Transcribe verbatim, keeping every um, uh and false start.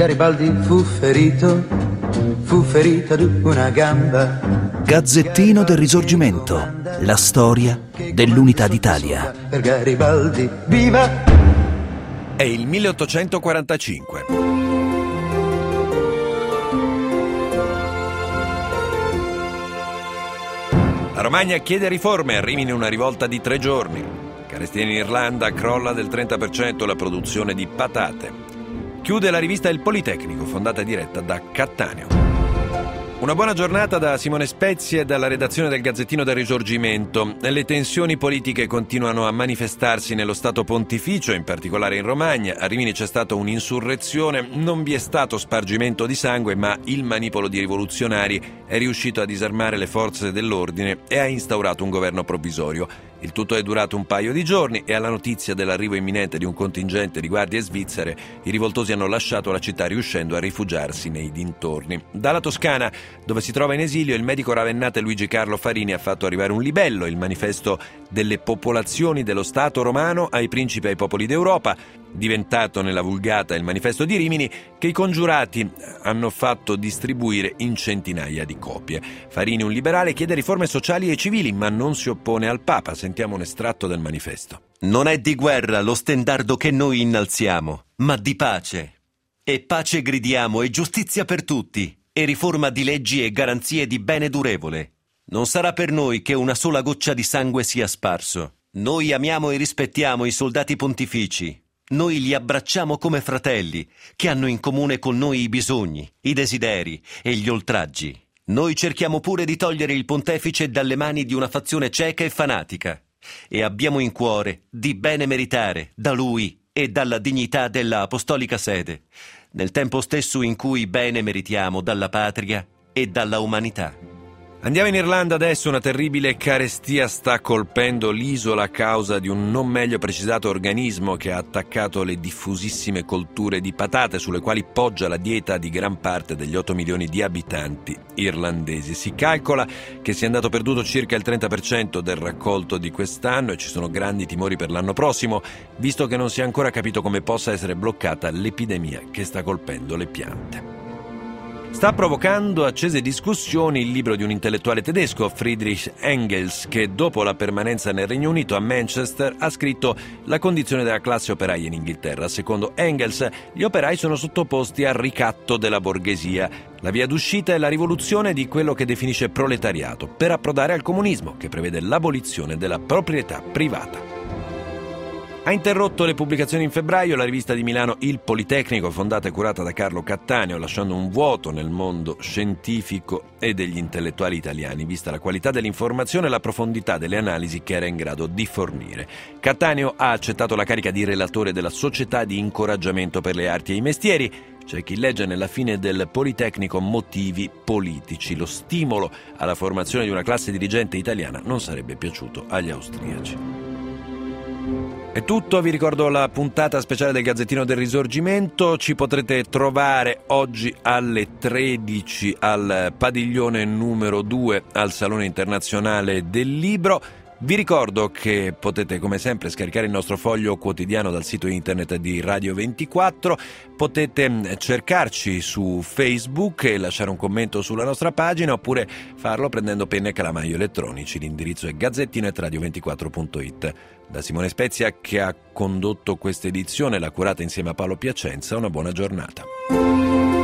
Garibaldi fu ferito, fu ferito ad una gamba. Gazzettino del Risorgimento, la storia dell'Unità d'Italia. Per Garibaldi, viva! È il milleottocentoquarantacinque. La Romagna chiede riforme, a Rimini una rivolta di tre giorni. Carestia in Irlanda, crolla del trenta per cento la produzione di patate. Chiude la rivista Il Politecnico, fondata e diretta da Cattaneo. Una buona giornata da Simone Spezia e dalla redazione del Gazzettino del Risorgimento. Le tensioni politiche continuano a manifestarsi nello Stato Pontificio, in particolare in Romagna. A Rimini c'è stata un'insurrezione, non vi è stato spargimento di sangue, ma il manipolo di rivoluzionari è riuscito a disarmare le forze dell'ordine e ha instaurato un governo provvisorio. Il tutto è durato un paio di giorni e alla notizia dell'arrivo imminente di un contingente di guardie svizzere, i rivoltosi hanno lasciato la città riuscendo a rifugiarsi nei dintorni. Dalla Toscana, dove si trova in esilio, il medico ravennate Luigi Carlo Farini ha fatto arrivare un libello, il manifesto delle popolazioni dello Stato romano ai principi e ai popoli d'Europa, diventato nella Vulgata il manifesto di Rimini, che i congiurati hanno fatto distribuire in centinaia di copie. Farini, un liberale, chiede riforme sociali e civili, ma non si oppone al Papa. Sentiamo un estratto del manifesto. Non è di guerra lo stendardo che noi innalziamo, ma di pace. E pace gridiamo e giustizia per tutti, e riforma di leggi e garanzie di bene durevole. Non sarà per noi che una sola goccia di sangue sia sparso. Noi amiamo e rispettiamo i soldati pontifici. Noi li abbracciamo come fratelli, che hanno in comune con noi i bisogni, i desideri e gli oltraggi. Noi cerchiamo pure di togliere il pontefice dalle mani di una fazione cieca e fanatica. E abbiamo in cuore di bene meritare da lui e dalla dignità della apostolica sede, nel tempo stesso in cui bene meritiamo dalla patria e dalla umanità. Andiamo in Irlanda adesso. Una terribile carestia sta colpendo l'isola a causa di un non meglio precisato organismo che ha attaccato le diffusissime colture di patate sulle quali poggia la dieta di gran parte degli otto milioni di abitanti irlandesi. Si calcola che sia andato perduto circa il trenta per cento del raccolto di quest'anno e ci sono grandi timori per l'anno prossimo, visto che non si è ancora capito come possa essere bloccata l'epidemia che sta colpendo le piante. Sta provocando accese discussioni il libro di un intellettuale tedesco, Friedrich Engels, che dopo la permanenza nel Regno Unito a Manchester ha scritto La condizione della classe operaia in Inghilterra. Secondo Engels, gli operai sono sottoposti al ricatto della borghesia. La via d'uscita è la rivoluzione di quello che definisce proletariato, per approdare al comunismo, che prevede l'abolizione della proprietà privata. Ha interrotto le pubblicazioni in febbraio la rivista di Milano Il Politecnico, fondata e curata da Carlo Cattaneo, lasciando un vuoto nel mondo scientifico e degli intellettuali italiani, vista la qualità dell'informazione e la profondità delle analisi che era in grado di fornire. Cattaneo ha accettato la carica di relatore della Società di Incoraggiamento per le Arti e i Mestieri. C'è chi legge nella fine del Politecnico motivi politici. Lo stimolo alla formazione di una classe dirigente italiana non sarebbe piaciuto agli austriaci. È tutto, vi ricordo la puntata speciale del Gazzettino del Risorgimento. Ci potrete trovare oggi alle tredici al padiglione numero due al Salone Internazionale del Libro. Vi ricordo che potete come sempre scaricare il nostro foglio quotidiano dal sito internet di Radio ventiquattro, potete cercarci su Facebook e lasciare un commento sulla nostra pagina oppure farlo prendendo penna e calamaio elettronici. L'indirizzo è gazzettino chiocciola radio ventiquattro punto it. Da Simone Spezia, che ha condotto questa edizione, l'ha curata insieme a Paolo Piacenza, una buona giornata.